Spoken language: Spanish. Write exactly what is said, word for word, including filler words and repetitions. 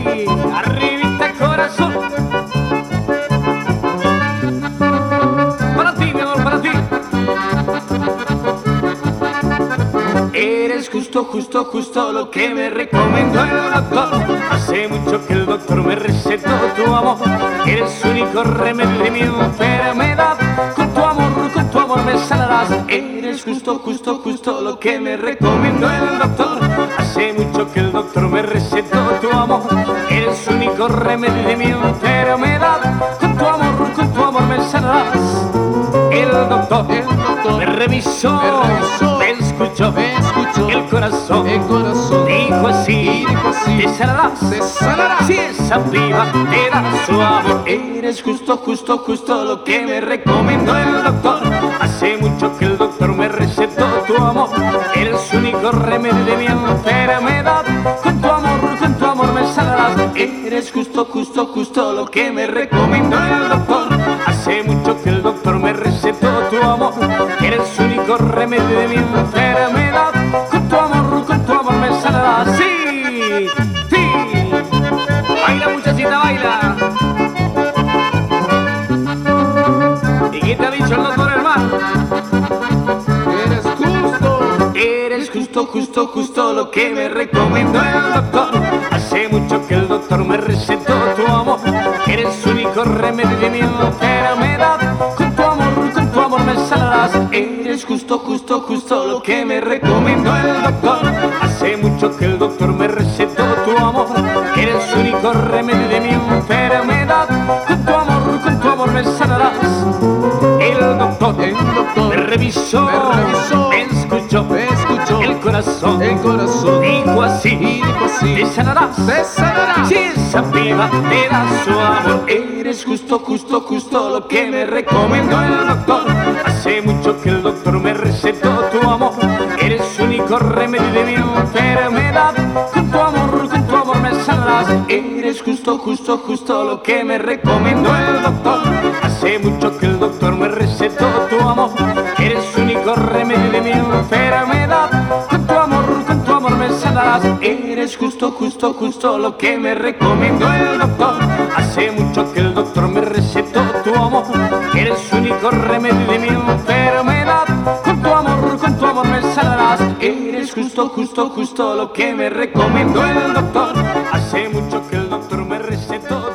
arribita corazón. Para ti, mi amor, para ti. Eres justo, justo, justo lo que me recomendó el doctor. Hace mucho que el doctor me recetó tu amor. Eres único remedio de mi enfermedad. Con tu amor, con tu amor me sanarás. Eres justo, justo, justo lo que me recomendó el doctor. Hace mucho que el doctor me recetó tu amor. Eres único remedio de mi enfermedad. Con tu amor, con tu amor me sanarás. El doctor, El doctor me revisó, me revisó, me escuchó, me escuchó, el corazón, el corazón dijo así, y dijo así, te sanarás, te sanarás. si esa piba te da su amor. Eres justo, justo, justo lo que me recomendó el doctor. Hace mucho que el doctor me recetó tu amor. Eres único remedio de mi enfermedad. Con tu amor, con tu amor me sanarás. Eres justo, justo, justo lo que me recomendó el doctor. Hace mucho que el doctor me recetó tu amor. Eres único remedio de mi enfermedad. Con tu amor, con tu amor me sanarás. Sí, sí. Baila muchachita, baila. ¿Y qué te ha dicho el doctor, hermano? Eres justo, Eres justo, justo, justo lo que me recomendó el doctor. Hace mucho que el doctor me recetó tu amor. Eres único remedio de mi enfermedad. Con tu amor, con tu amor me sanarás. Eres justo, justo, justo lo que me recomendó el doctor. Hace mucho que el doctor me recetó tu amor. Eres único remedio de mi enfermedad. Con tu amor, con tu amor me sanarás. El doctor, el doctor me revisó, me revisó, me escuchó, me escuchó, el corazón, el corazón dijo así, y dijo así, te sanarás, te sanarás. si esa piba te da su amor. Eres justo, justo, justo lo que me recomendó el doctor. Hace mucho que el doctor me recetó tu amor. Eres único remedio de mi enfermedad. Con tu amor, con tu amor me sanarás. Eres justo, justo, justo lo que me recomendó el doctor. Hace mucho que el doctor me recetó tu amor. Eres único remedio de mi enfermedad. Con tu amor, con tu amor me sanarás. Eres justo, justo, justo lo que me recomendó el doctor. Hace mucho que el doctor me recetó tu amor. Eres único remedio de mi enfermedad. Con tu amor, con tu amor me sanarás. Eres justo, justo, justo lo que me recomendó el doctor. Hace mucho que el doctor me recetó